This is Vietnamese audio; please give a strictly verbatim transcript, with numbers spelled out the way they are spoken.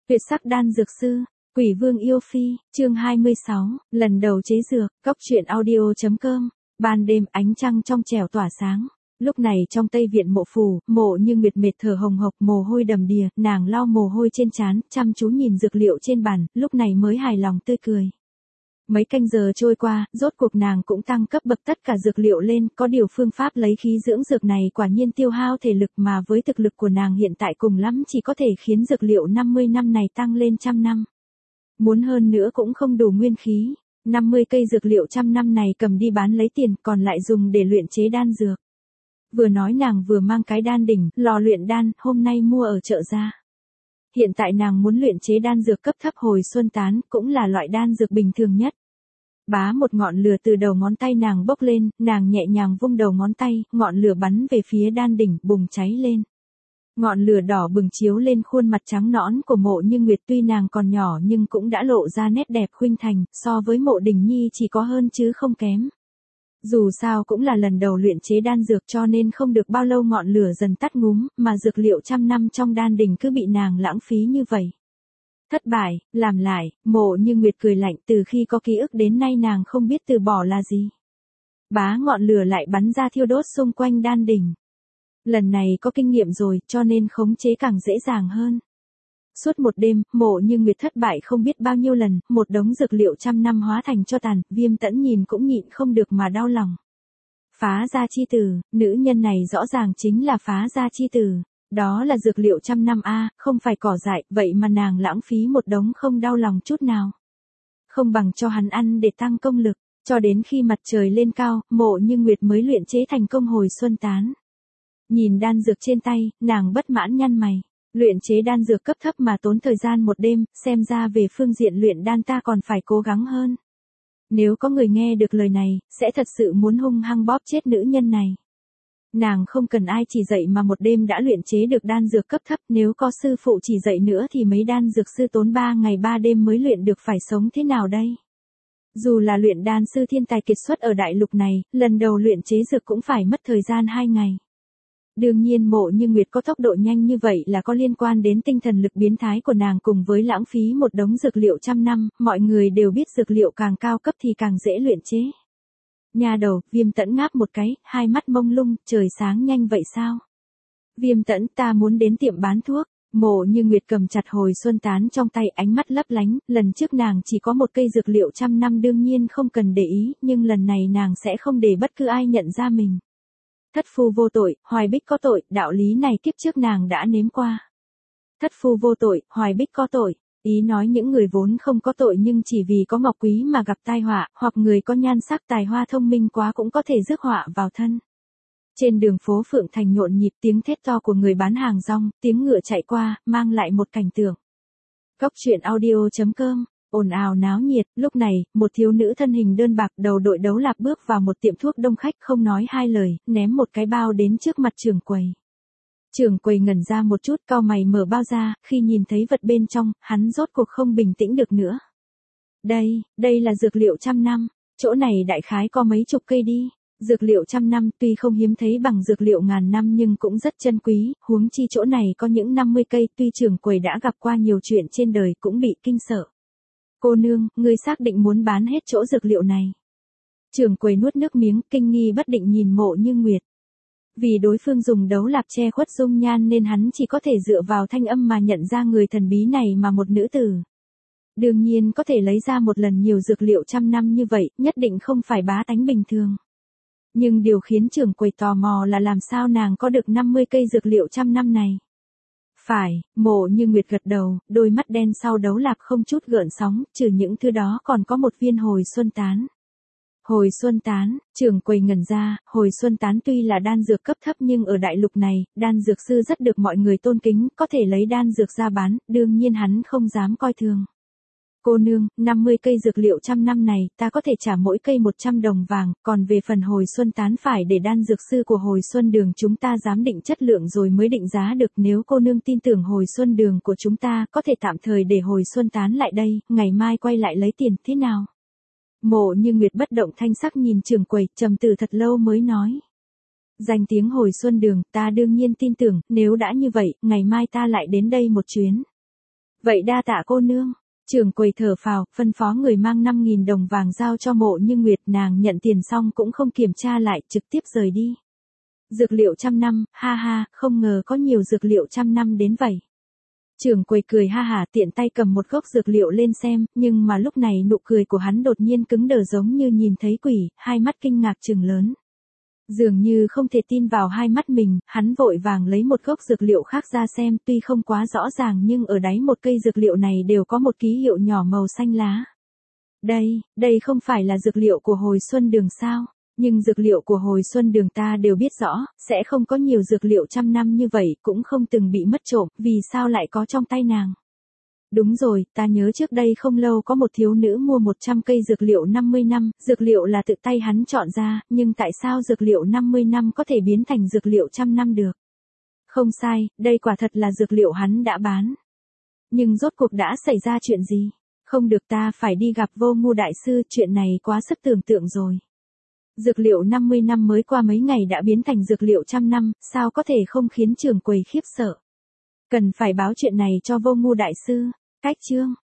Tuyệt sắc đan dược sư, Quỷ Vương yêu phi, chương hai mươi sáu, lần đầu chế dược, Cóc truyện audio chấm com. Ban đêm ánh trăng trong trẻo tỏa sáng. Lúc này trong Tây viện Mộ phủ, Mộ Như Nguyệt mệt thở hồng hộc, mồ hôi đầm đìa, nàng lau mồ hôi trên trán, chăm chú nhìn dược liệu trên bàn, lúc này mới hài lòng tươi cười. Mấy canh giờ trôi qua, rốt cuộc nàng cũng tăng cấp bậc tất cả dược liệu lên, có điều phương pháp lấy khí dưỡng dược này quả nhiên tiêu hao thể lực, mà với thực lực của nàng hiện tại cùng lắm chỉ có thể khiến dược liệu năm mươi năm này tăng lên trăm năm. Muốn hơn nữa cũng không đủ nguyên khí, năm mươi cây dược liệu trăm năm này cầm đi bán lấy tiền, còn lại dùng để luyện chế đan dược. Vừa nói nàng vừa mang cái đan đỉnh, lò luyện đan, hôm nay mua ở chợ ra. Hiện tại nàng muốn luyện chế đan dược cấp thấp hồi xuân tán, cũng là loại đan dược bình thường nhất. Bá một ngọn lửa từ đầu ngón tay nàng bốc lên, nàng nhẹ nhàng vung đầu ngón tay, ngọn lửa bắn về phía đan đỉnh, bùng cháy lên. Ngọn lửa đỏ bừng chiếu lên khuôn mặt trắng nõn của Mộ Như Nguyệt, tuy nàng còn nhỏ nhưng cũng đã lộ ra nét đẹp khuynh thành, so với Mộ Đình Nhi chỉ có hơn chứ không kém. Dù sao cũng là lần đầu luyện chế đan dược cho nên không được bao lâu ngọn lửa dần tắt ngúm, mà dược liệu trăm năm trong đan đỉnh cứ bị nàng lãng phí như vậy. Thất bại, làm lại, Mộ Như Nguyệt cười lạnh, từ khi có ký ức đến nay nàng không biết từ bỏ là gì. Bá ngọn lửa lại bắn ra thiêu đốt xung quanh đan đỉnh. Lần này có kinh nghiệm rồi cho nên khống chế càng dễ dàng hơn. Suốt một đêm, Mộ Như Nguyệt thất bại không biết bao nhiêu lần, một đống dược liệu trăm năm hóa thành tro tàn, Viêm Tẫn nhìn cũng nhịn không được mà đau lòng. Phá gia chi tử, nữ nhân này rõ ràng chính là phá gia chi tử. Đó là dược liệu trăm năm a, không phải cỏ dại, vậy mà nàng lãng phí một đống không đau lòng chút nào. Không bằng cho hắn ăn để tăng công lực, cho đến khi mặt trời lên cao, Mộ Như Nguyệt mới luyện chế thành công hồi xuân tán. Nhìn đan dược trên tay, nàng bất mãn nhăn mày. Luyện chế đan dược cấp thấp mà tốn thời gian một đêm, xem ra về phương diện luyện đan ta còn phải cố gắng hơn. Nếu có người nghe được lời này, sẽ thật sự muốn hung hăng bóp chết nữ nhân này. Nàng không cần ai chỉ dạy mà một đêm đã luyện chế được đan dược cấp thấp, nếu có sư phụ chỉ dạy nữa thì mấy đan dược sư tốn ba ngày ba đêm mới luyện được phải sống thế nào đây? Dù là luyện đan sư thiên tài kiệt xuất ở đại lục này, lần đầu luyện chế dược cũng phải mất thời gian hai ngày. Đương nhiên Mộ Như Nguyệt có tốc độ nhanh như vậy là có liên quan đến tinh thần lực biến thái của nàng cùng với lãng phí một đống dược liệu trăm năm, mọi người đều biết dược liệu càng cao cấp thì càng dễ luyện chế. Nhà đầu, Viêm Tẫn ngáp một cái, hai mắt mông lung, trời sáng nhanh vậy sao? Viêm Tẫn, ta muốn đến tiệm bán thuốc. Mộ Như Nguyệt cầm chặt hồi xuân tán trong tay, ánh mắt lấp lánh, lần trước nàng chỉ có một cây dược liệu trăm năm đương nhiên không cần để ý, nhưng lần này nàng sẽ không để bất cứ ai nhận ra mình. Thất phu vô tội, Hoài Bích có tội, đạo lý này kiếp trước nàng đã nếm qua. Thất phu vô tội, Hoài Bích có tội. Ý nói những người vốn không có tội nhưng chỉ vì có ngọc quý mà gặp tai họa, hoặc người có nhan sắc tài hoa thông minh quá cũng có thể rước họa vào thân. Trên đường phố Phượng Thành nhộn nhịp tiếng thét to của người bán hàng rong, tiếng ngựa chạy qua, mang lại một cảnh tượng. Cóc truyện audio chấm com, ồn ào náo nhiệt, lúc này, một thiếu nữ thân hình đơn bạc đầu đội đấu lạp bước vào một tiệm thuốc đông khách không nói hai lời, ném một cái bao đến trước mặt trưởng quầy. Trưởng quầy ngẩn ra một chút, cau mày mở bao ra, khi nhìn thấy vật bên trong, hắn rốt cuộc không bình tĩnh được nữa. Đây, đây là dược liệu trăm năm, chỗ này đại khái có mấy chục cây đi. Dược liệu trăm năm tuy không hiếm thấy bằng dược liệu ngàn năm nhưng cũng rất chân quý, huống chi chỗ này có những năm mươi cây, tuy trưởng quầy đã gặp qua nhiều chuyện trên đời cũng bị kinh sợ. Cô nương, ngươi xác định muốn bán hết chỗ dược liệu này. Trưởng quầy nuốt nước miếng, kinh nghi bất định nhìn Mộ Như Nguyệt. Vì đối phương dùng đấu lạp che khuất dung nhan nên hắn chỉ có thể dựa vào thanh âm mà nhận ra người thần bí này mà một nữ tử. Đương nhiên có thể lấy ra một lần nhiều dược liệu trăm năm như vậy, nhất định không phải bá tánh bình thường. Nhưng điều khiến trưởng quầy tò mò là làm sao nàng có được năm mươi cây dược liệu trăm năm này. Phải, Mộ Như Nguyệt gật đầu, đôi mắt đen sau đấu lạp không chút gợn sóng, trừ những thứ đó còn có một viên hồi xuân tán. Hồi xuân tán, trưởng quầy ngẩn ra, hồi xuân tán tuy là đan dược cấp thấp nhưng ở đại lục này, đan dược sư rất được mọi người tôn kính, có thể lấy đan dược ra bán, đương nhiên hắn không dám coi thường. Cô nương, năm mươi cây dược liệu trăm năm này, ta có thể trả mỗi cây một trăm đồng vàng, còn về phần hồi xuân tán phải để đan dược sư của hồi xuân đường chúng ta giám định chất lượng rồi mới định giá được. Nếu cô nương tin tưởng hồi xuân đường của chúng ta, có thể tạm thời để hồi xuân tán lại đây, ngày mai quay lại lấy tiền, thế nào? Mộ Như Nguyệt bất động thanh sắc nhìn trưởng quầy, trầm tư thật lâu mới nói. Danh tiếng hồi xuân đường, ta đương nhiên tin tưởng, nếu đã như vậy, ngày mai ta lại đến đây một chuyến. Vậy đa tạ cô nương. Trưởng quầy thở phào, phân phó người mang năm nghìn đồng vàng giao cho Mộ Như Nguyệt, nàng nhận tiền xong cũng không kiểm tra lại, trực tiếp rời đi. Dược liệu trăm năm, ha ha, không ngờ có nhiều dược liệu trăm năm đến vậy. Trưởng quầy cười ha hả, tiện tay cầm một gốc dược liệu lên xem, nhưng mà lúc này nụ cười của hắn đột nhiên cứng đờ giống như nhìn thấy quỷ, hai mắt kinh ngạc trừng lớn. Dường như không thể tin vào hai mắt mình, hắn vội vàng lấy một gốc dược liệu khác ra xem, tuy không quá rõ ràng nhưng ở đáy một cây dược liệu này đều có một ký hiệu nhỏ màu xanh lá. Đây, đây không phải là dược liệu của hồi xuân đường sao? Nhưng dược liệu của hồi xuân đường ta đều biết rõ, sẽ không có nhiều dược liệu trăm năm như vậy, cũng không từng bị mất trộm, vì sao lại có trong tay nàng? Đúng rồi, ta nhớ trước đây không lâu có một thiếu nữ mua một trăm cây dược liệu năm mươi năm, dược liệu là tự tay hắn chọn ra, nhưng tại sao dược liệu năm mươi năm có thể biến thành dược liệu trăm năm được? Không sai, đây quả thật là dược liệu hắn đã bán. Nhưng rốt cuộc đã xảy ra chuyện gì? Không được, ta phải đi gặp Vô Ngu đại sư, chuyện này quá sức tưởng tượng rồi. Dược liệu năm mươi năm mới qua mấy ngày đã biến thành dược liệu trăm năm, sao có thể không khiến trưởng quầy khiếp sợ? Cần phải báo chuyện này cho Vô Ngu đại sư. Cách chương